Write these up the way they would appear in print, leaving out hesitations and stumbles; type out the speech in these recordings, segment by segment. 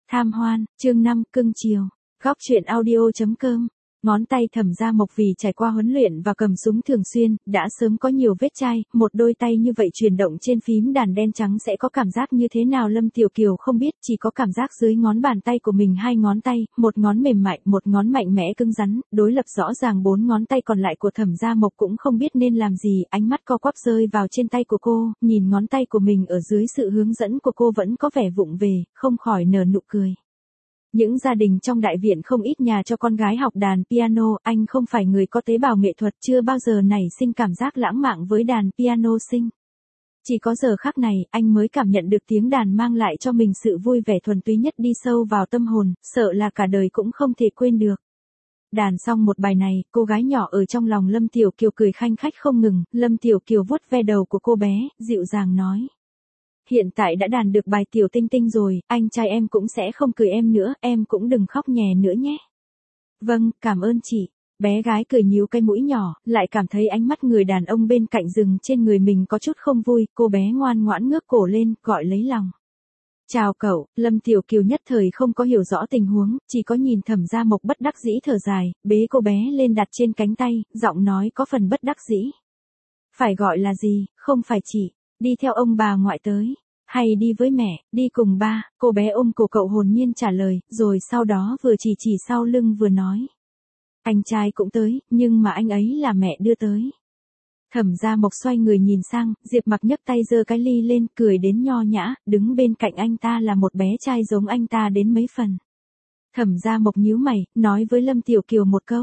Tham hoan, chương 5, cưng chiều. Góc truyện audio.com. Ngón tay Thẩm Gia Mộc vì trải qua huấn luyện và cầm súng thường xuyên, đã sớm có nhiều vết chai, một đôi tay như vậy chuyển động trên phím đàn đen trắng sẽ có cảm giác như thế nào Lâm Tiểu Kiều không biết, chỉ có cảm giác dưới ngón bàn tay của mình hai ngón tay, một ngón mềm mại, một ngón mạnh mẽ cứng rắn, đối lập rõ ràng bốn ngón tay còn lại của Thẩm Gia Mộc cũng không biết nên làm gì, ánh mắt co quắp rơi vào trên tay của cô, nhìn ngón tay của mình ở dưới sự hướng dẫn của cô vẫn có vẻ vụng về, không khỏi nở nụ cười. Những gia đình trong đại viện không ít nhà cho con gái học đàn piano, anh không phải người có tế bào nghệ thuật chưa bao giờ nảy sinh cảm giác lãng mạn với đàn piano sinh. Chỉ có giờ khắc này, anh mới cảm nhận được tiếng đàn mang lại cho mình sự vui vẻ thuần túy nhất đi sâu vào tâm hồn, sợ là cả đời cũng không thể quên được. Đàn xong một bài này, cô gái nhỏ ở trong lòng Lâm Tiểu Kiều cười khanh khách không ngừng, Lâm Tiểu Kiều vuốt ve đầu của cô bé, dịu dàng nói. Hiện tại đã đàn được bài Tiểu Tinh Tinh rồi, anh trai em cũng sẽ không cười em nữa, em cũng đừng khóc nhè nữa nhé. Vâng, cảm ơn chị. Bé gái cười nhíu cái mũi nhỏ, lại cảm thấy ánh mắt người đàn ông bên cạnh dừng trên người mình có chút không vui, cô bé ngoan ngoãn ngước cổ lên, gọi lấy lòng. Chào cậu, Lâm Tiểu Kiều nhất thời không có hiểu rõ tình huống, chỉ có nhìn Thẩm Gia Mộc bất đắc dĩ thở dài, bế cô bé lên đặt trên cánh tay, giọng nói có phần bất đắc dĩ. Phải gọi là gì, không phải chị, đi theo ông bà ngoại tới. Hay đi với mẹ, đi cùng ba, cô bé ôm cổ cậu hồn nhiên trả lời, rồi sau đó vừa chỉ sau lưng vừa nói. Anh trai cũng tới, nhưng mà anh ấy là mẹ đưa tới. Thẩm Gia Mộc xoay người nhìn sang, Diệp Mặc nhấc tay giơ cái ly lên, cười đến nho nhã, đứng bên cạnh anh ta là một bé trai giống anh ta đến mấy phần. Thẩm Gia Mộc nhíu mày, nói với Lâm Tiểu Kiều một câu.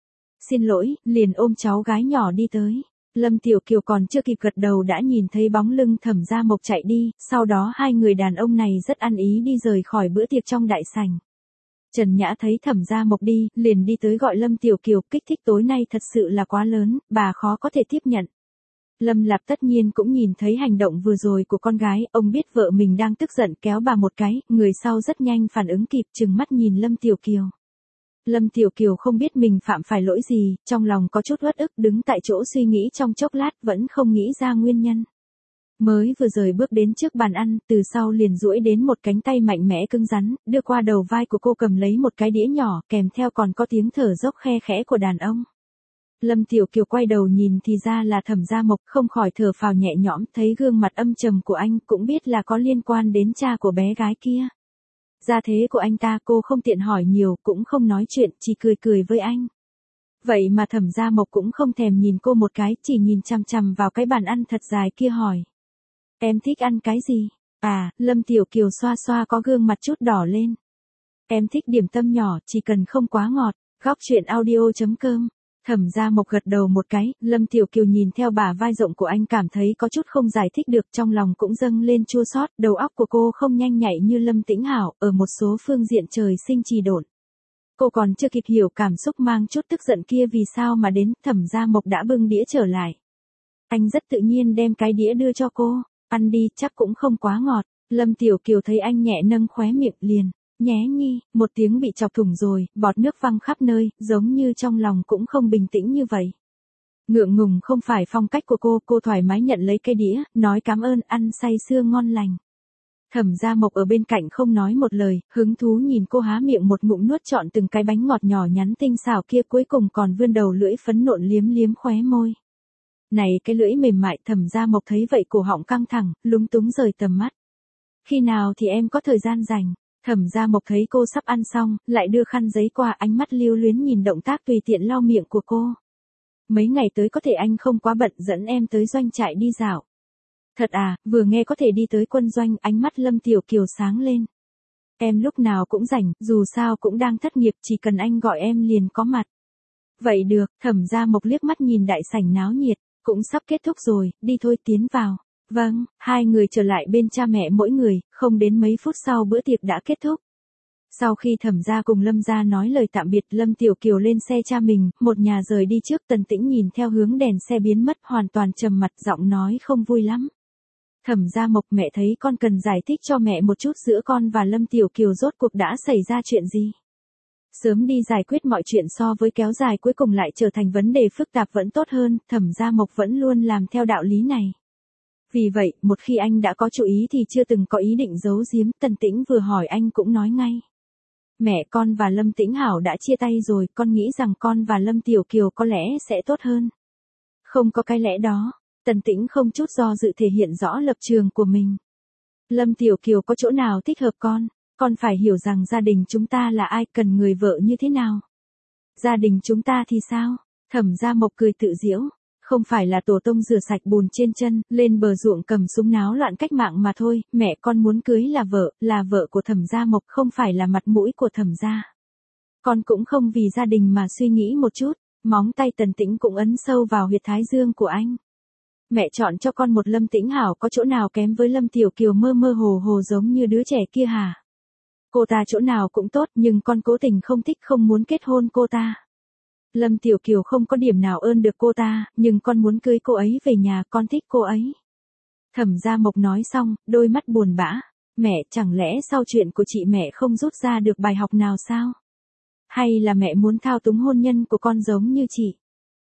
Xin lỗi, liền ôm cháu gái nhỏ đi tới. Lâm Tiểu Kiều còn chưa kịp gật đầu đã nhìn thấy bóng lưng Thẩm Gia Mộc chạy đi, sau đó hai người đàn ông này rất ăn ý đi rời khỏi bữa tiệc trong đại sảnh. Trần Nhã thấy Thẩm Gia Mộc đi, liền đi tới gọi Lâm Tiểu Kiều, kích thích tối nay thật sự là quá lớn, bà khó có thể tiếp nhận. Lâm Lạp tất nhiên cũng nhìn thấy hành động vừa rồi của con gái, ông biết vợ mình đang tức giận kéo bà một cái, người sau rất nhanh phản ứng kịp trừng mắt nhìn Lâm Tiểu Kiều. Lâm Tiểu Kiều không biết mình phạm phải lỗi gì, trong lòng có chút uất ức đứng tại chỗ suy nghĩ trong chốc lát vẫn không nghĩ ra nguyên nhân. Mới vừa rời bước đến trước bàn ăn, từ sau liền duỗi đến một cánh tay mạnh mẽ cứng rắn, đưa qua đầu vai của cô cầm lấy một cái đĩa nhỏ, kèm theo còn có tiếng thở dốc khe khẽ của đàn ông. Lâm Tiểu Kiều quay đầu nhìn thì ra là Thẩm Gia Mộc, không khỏi thở phào nhẹ nhõm, thấy gương mặt âm trầm của anh cũng biết là có liên quan đến cha của bé gái kia. Gia thế của anh ta cô không tiện hỏi nhiều, cũng không nói chuyện, chỉ cười cười với anh. Vậy mà Thẩm Gia Mộc cũng không thèm nhìn cô một cái, chỉ nhìn chằm chằm vào cái bàn ăn thật dài kia hỏi. Em thích ăn cái gì? À, Lâm Tiểu Kiều xoa xoa có gương mặt chút đỏ lên. Em thích điểm tâm nhỏ, chỉ cần không quá ngọt. Góc truyện audio.com. Thẩm Gia Mộc gật đầu một cái, Lâm Tiểu Kiều nhìn theo bả vai rộng của anh cảm thấy có chút không giải thích được, trong lòng cũng dâng lên chua xót, đầu óc của cô không nhanh nhạy như Lâm Tĩnh Hảo, ở một số phương diện trời sinh trì độn. Cô còn chưa kịp hiểu cảm xúc mang chút tức giận kia vì sao mà đến, Thẩm Gia Mộc đã bưng đĩa trở lại. Anh rất tự nhiên đem cái đĩa đưa cho cô, ăn đi, chắc cũng không quá ngọt. Lâm Tiểu Kiều thấy anh nhẹ nâng khóe miệng liền. Nhé nhi, một tiếng bị chọc thủng rồi, bọt nước văng khắp nơi, giống như trong lòng cũng không bình tĩnh như vậy. Ngượng ngùng không phải phong cách của cô thoải mái nhận lấy cái đĩa, nói cảm ơn, ăn say sưa ngon lành. Thẩm Gia Mộc ở bên cạnh không nói một lời, hứng thú nhìn cô há miệng một ngụm nuốt trọn từng cái bánh ngọt nhỏ nhắn tinh xảo kia, cuối cùng còn vươn đầu lưỡi phấn nộn liếm liếm khóe môi. Này cái lưỡi mềm mại, Thẩm Gia Mộc thấy vậy cổ họng căng thẳng, lúng túng rời tầm mắt. Khi nào thì em có thời gian rảnh? Thẩm Gia Mộc thấy cô sắp ăn xong, lại đưa khăn giấy qua, ánh mắt lưu luyến nhìn động tác tùy tiện lau miệng của cô. Mấy ngày tới có thể anh không quá bận dẫn em tới doanh trại đi dạo. Thật à, vừa nghe có thể đi tới quân doanh, ánh mắt Lâm Tiểu Kiều sáng lên. Em lúc nào cũng rảnh, dù sao cũng đang thất nghiệp, chỉ cần anh gọi em liền có mặt. Vậy được, Thẩm Gia Mộc liếc mắt nhìn đại sảnh náo nhiệt, cũng sắp kết thúc rồi, đi thôi tiến vào. Vâng, hai người trở lại bên cha mẹ mỗi người, không đến mấy phút sau bữa tiệc đã kết thúc. Sau khi Thẩm Gia cùng Lâm Gia nói lời tạm biệt, Lâm Tiểu Kiều lên xe cha mình, một nhà rời đi trước, Tần Tĩnh nhìn theo hướng đèn xe biến mất hoàn toàn trầm mặt, giọng nói không vui lắm. Thẩm Gia Mộc, mẹ thấy con cần giải thích cho mẹ một chút giữa con và Lâm Tiểu Kiều rốt cuộc đã xảy ra chuyện gì. Sớm đi giải quyết mọi chuyện so với kéo dài cuối cùng lại trở thành vấn đề phức tạp vẫn tốt hơn, Thẩm Gia Mộc vẫn luôn làm theo đạo lý này. Vì vậy, một khi anh đã có chủ ý thì chưa từng có ý định giấu giếm, Tần Tĩnh vừa hỏi anh cũng nói ngay. Mẹ con và Lâm Tĩnh Hảo đã chia tay rồi, con nghĩ rằng con và Lâm Tiểu Kiều có lẽ sẽ tốt hơn. Không có cái lẽ đó, Tần Tĩnh không chút do dự thể hiện rõ lập trường của mình. Lâm Tiểu Kiều có chỗ nào thích hợp con phải hiểu rằng gia đình chúng ta là ai, cần người vợ như thế nào. Gia đình chúng ta thì sao? Thẩm Gia Mộc cười tự giễu. Không phải là tổ tông rửa sạch bùn trên chân, lên bờ ruộng cầm súng náo loạn cách mạng mà thôi, mẹ con muốn cưới là vợ của Thẩm Gia Mộc, không phải là mặt mũi của Thẩm Gia. Con cũng không vì gia đình mà suy nghĩ một chút, móng tay Tần Tĩnh cũng ấn sâu vào huyệt thái dương của anh. Mẹ chọn cho con một Lâm Tĩnh Hảo có chỗ nào kém với Lâm Tiểu Kiều mơ mơ hồ hồ giống như đứa trẻ kia hả? Cô ta chỗ nào cũng tốt nhưng con cố tình không thích, không muốn kết hôn cô ta. Lâm Tiểu Kiều không có điểm nào ơn được cô ta, nhưng con muốn cưới cô ấy về nhà, con thích cô ấy. Thẩm Gia Mộc nói xong, đôi mắt buồn bã. Mẹ, chẳng lẽ sau chuyện của chị mẹ không rút ra được bài học nào sao? Hay là mẹ muốn thao túng hôn nhân của con giống như chị?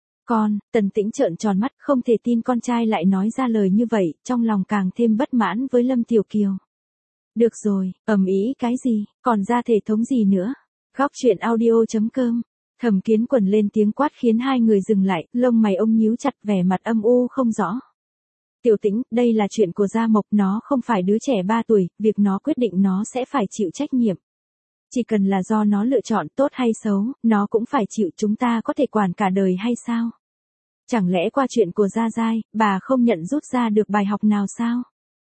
Tần Tĩnh trợn tròn mắt, không thể tin con trai lại nói ra lời như vậy, trong lòng càng thêm bất mãn với Lâm Tiểu Kiều. Được rồi, ầm ĩ cái gì, còn ra thể thống gì nữa? Góc truyện audio.com. Thẩm Kiến Quần lên tiếng quát khiến hai người dừng lại, lông mày ông nhíu chặt, vẻ mặt âm u không rõ. Tiểu Tĩnh, đây là chuyện của Gia Mộc, nó không phải đứa trẻ 3 tuổi, việc nó quyết định nó sẽ phải chịu trách nhiệm. Chỉ cần là do nó lựa chọn, tốt hay xấu, nó cũng phải chịu, chúng ta có thể quản cả đời hay sao? Chẳng lẽ qua chuyện của Gia Giai, bà không nhận rút ra được bài học nào sao?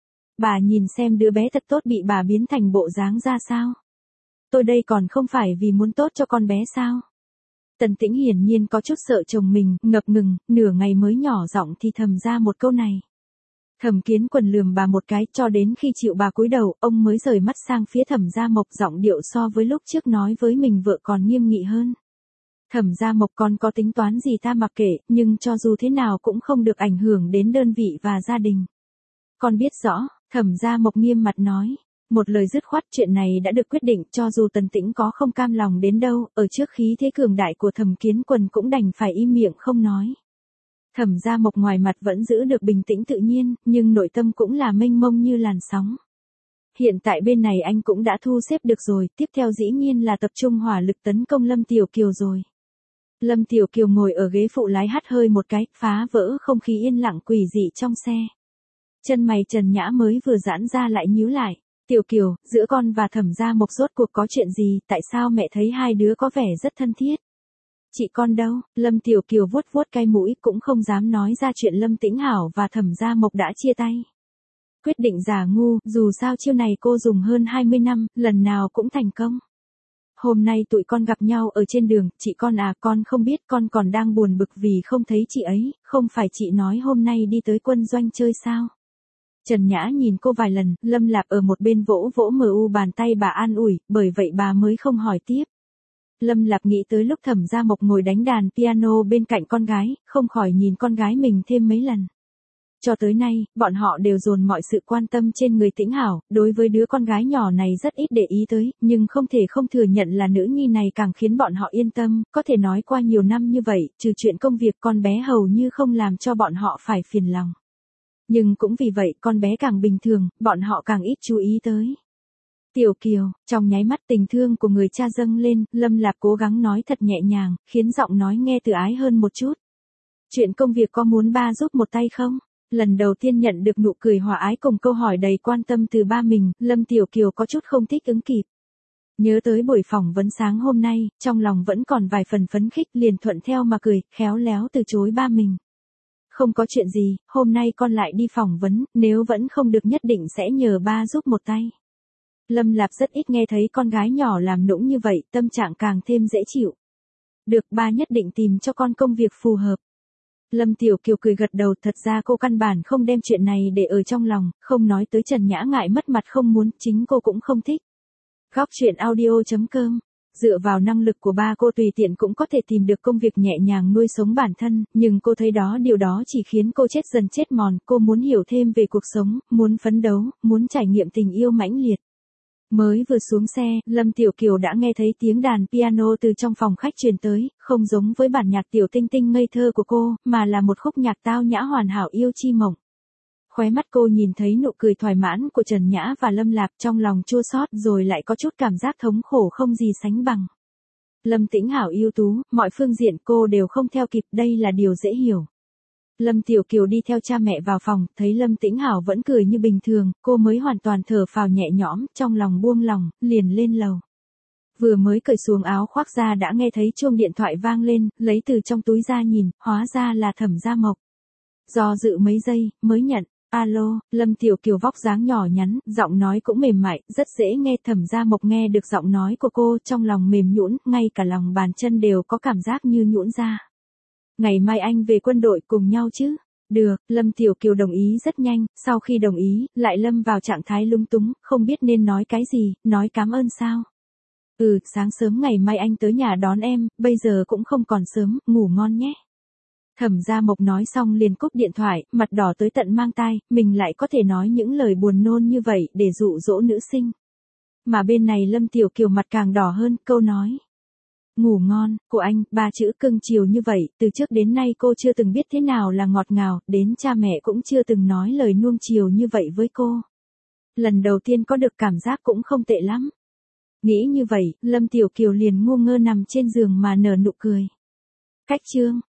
Bà nhìn xem đứa bé thật tốt bị bà biến thành bộ dáng ra sao? Tôi đây còn không phải vì muốn tốt cho con bé sao? Tần Tĩnh hiển nhiên có chút sợ chồng mình, ngập ngừng, nửa ngày mới nhỏ giọng thì thầm ra một câu này. Thẩm Kiến Quần lườm bà một cái, cho đến khi chịu bà cúi đầu, ông mới rời mắt sang phía Thẩm Gia Mộc, giọng điệu so với lúc trước nói với mình vợ còn nghiêm nghị hơn. Thẩm Gia Mộc, con có tính toán gì ta mặc kệ, nhưng cho dù thế nào cũng không được ảnh hưởng đến đơn vị và gia đình. Con biết rõ, Thẩm Gia Mộc nghiêm mặt nói. Một lời dứt khoát, chuyện này đã được quyết định, cho dù Tần Tĩnh có không cam lòng đến đâu, ở trước khí thế cường đại của Thẩm Kiến Quần cũng đành phải im miệng không nói. Thẩm Gia Mộc ngoài mặt vẫn giữ được bình tĩnh tự nhiên, nhưng nội tâm cũng là mênh mông như làn sóng. Hiện tại bên này anh cũng đã thu xếp được rồi, tiếp theo dĩ nhiên là tập trung hỏa lực tấn công Lâm Tiểu Kiều rồi. Lâm Tiểu Kiều ngồi ở ghế phụ lái hắt hơi một cái, phá vỡ không khí yên lặng quỷ dị trong xe. Chân mày Trần Nhã mới vừa giãn ra lại nhíu lại. Tiểu Kiều, giữa con và Thẩm Gia Mộc rốt cuộc có chuyện gì, tại sao mẹ thấy hai đứa có vẻ rất thân thiết? Chị con đâu? Lâm Tiểu Kiều vuốt vuốt cái mũi, cũng không dám nói ra chuyện Lâm Tĩnh Hảo và Thẩm Gia Mộc đã chia tay. Quyết định giả ngu, dù sao chiêu này cô dùng hơn 20 năm, lần nào cũng thành công. Hôm nay tụi con gặp nhau ở trên đường, chị con à, con không biết, con còn đang buồn bực vì không thấy chị ấy, không phải chị nói hôm nay đi tới quân doanh chơi sao? Trần Nhã nhìn cô vài lần, Lâm Lạp ở một bên vỗ vỗ bàn tay bà an ủi, bởi vậy bà mới không hỏi tiếp. Lâm Lạp nghĩ tới lúc Thẩm Gia Mộc ngồi đánh đàn piano bên cạnh con gái, không khỏi nhìn con gái mình thêm mấy lần. Cho tới nay, bọn họ đều dồn mọi sự quan tâm trên người Tĩnh Hảo, đối với đứa con gái nhỏ này rất ít để ý tới, nhưng không thể không thừa nhận là nữ nhi này càng khiến bọn họ yên tâm, có thể nói qua nhiều năm như vậy, trừ chuyện công việc con bé hầu như không làm cho bọn họ phải phiền lòng. Nhưng cũng vì vậy con bé càng bình thường, bọn họ càng ít chú ý tới. Tiểu Kiều, trong nháy mắt tình thương của người cha dâng lên, Lâm Lạp cố gắng nói thật nhẹ nhàng, khiến giọng nói nghe từ ái hơn một chút. Chuyện công việc có muốn ba giúp một tay không? Lần đầu tiên nhận được nụ cười hòa ái cùng câu hỏi đầy quan tâm từ ba mình, Lâm Tiểu Kiều có chút không thích ứng kịp. Nhớ tới buổi phỏng vấn sáng hôm nay, trong lòng vẫn còn vài phần phấn khích, liền thuận theo mà cười, khéo léo từ chối ba mình. Không có chuyện gì, hôm nay con lại đi phỏng vấn, nếu vẫn không được nhất định sẽ nhờ ba giúp một tay. Lâm Lạp rất ít nghe thấy con gái nhỏ làm nũng như vậy, tâm trạng càng thêm dễ chịu. Được, ba nhất định tìm cho con công việc phù hợp. Lâm Tiểu Kiều cười gật đầu, thật ra cô căn bản không đem chuyện này để ở trong lòng, không nói tới Trần Nhã ngại mất mặt không muốn, chính cô cũng không thích. Góc truyện audio.com. Dựa vào năng lực của ba cô tùy tiện cũng có thể tìm được công việc nhẹ nhàng nuôi sống bản thân, nhưng cô thấy điều đó chỉ khiến cô chết dần chết mòn, cô muốn hiểu thêm về cuộc sống, muốn phấn đấu, muốn trải nghiệm tình yêu mãnh liệt. Mới vừa xuống xe, Lâm Tiểu Kiều đã nghe thấy tiếng đàn piano từ trong phòng khách truyền tới, không giống với bản nhạc tiểu tinh tinh ngây thơ của cô, mà là một khúc nhạc tao nhã hoàn hảo yêu chi mộng. Khóe mắt cô nhìn thấy nụ cười thoải mãn của Trần Nhã và Lâm Lạp, trong lòng chua xót rồi lại có chút cảm giác thống khổ không gì sánh bằng. Lâm Tĩnh Hảo ưu tú, mọi phương diện cô đều không theo kịp, đây là điều dễ hiểu. Lâm Tiểu Kiều đi theo cha mẹ vào phòng, thấy Lâm Tĩnh Hảo vẫn cười như bình thường, cô mới hoàn toàn thở phào nhẹ nhõm, trong lòng buông lòng, liền lên lầu. Vừa mới cởi xuống áo khoác ra đã nghe thấy chuông điện thoại vang lên, lấy từ trong túi ra nhìn, hóa ra là Thẩm Gia Mộc. Do dự mấy giây, mới nhận. Alo, Lâm Tiểu Kiều vóc dáng nhỏ nhắn, giọng nói cũng mềm mại, rất dễ nghe. Thẩm Gia Mộc nghe được giọng nói của cô, trong lòng mềm nhũn, ngay cả lòng bàn chân đều có cảm giác như nhũn ra. Ngày mai anh về quân đội cùng nhau chứ? Được, Lâm Tiểu Kiều đồng ý rất nhanh, sau khi đồng ý, lại lâm vào trạng thái lung túng, không biết nên nói cái gì, nói cảm ơn sao? Sáng sớm ngày mai anh tới nhà đón em, bây giờ cũng không còn sớm, ngủ ngon nhé. Thẩm Gia Mộc nói xong liền cúp điện thoại, mặt đỏ tới tận mang tai, mình lại có thể nói những lời buồn nôn như vậy để dụ dỗ nữ sinh. Mà bên này Lâm Tiểu Kiều mặt càng đỏ hơn, câu nói. Ngủ ngon, của anh, 3 chữ cưng chiều như vậy, từ trước đến nay cô chưa từng biết thế nào là ngọt ngào, đến cha mẹ cũng chưa từng nói lời nuông chiều như vậy với cô. Lần đầu tiên có được cảm giác cũng không tệ lắm. Nghĩ như vậy, Lâm Tiểu Kiều liền ngu ngơ nằm trên giường mà nở nụ cười. Cách chương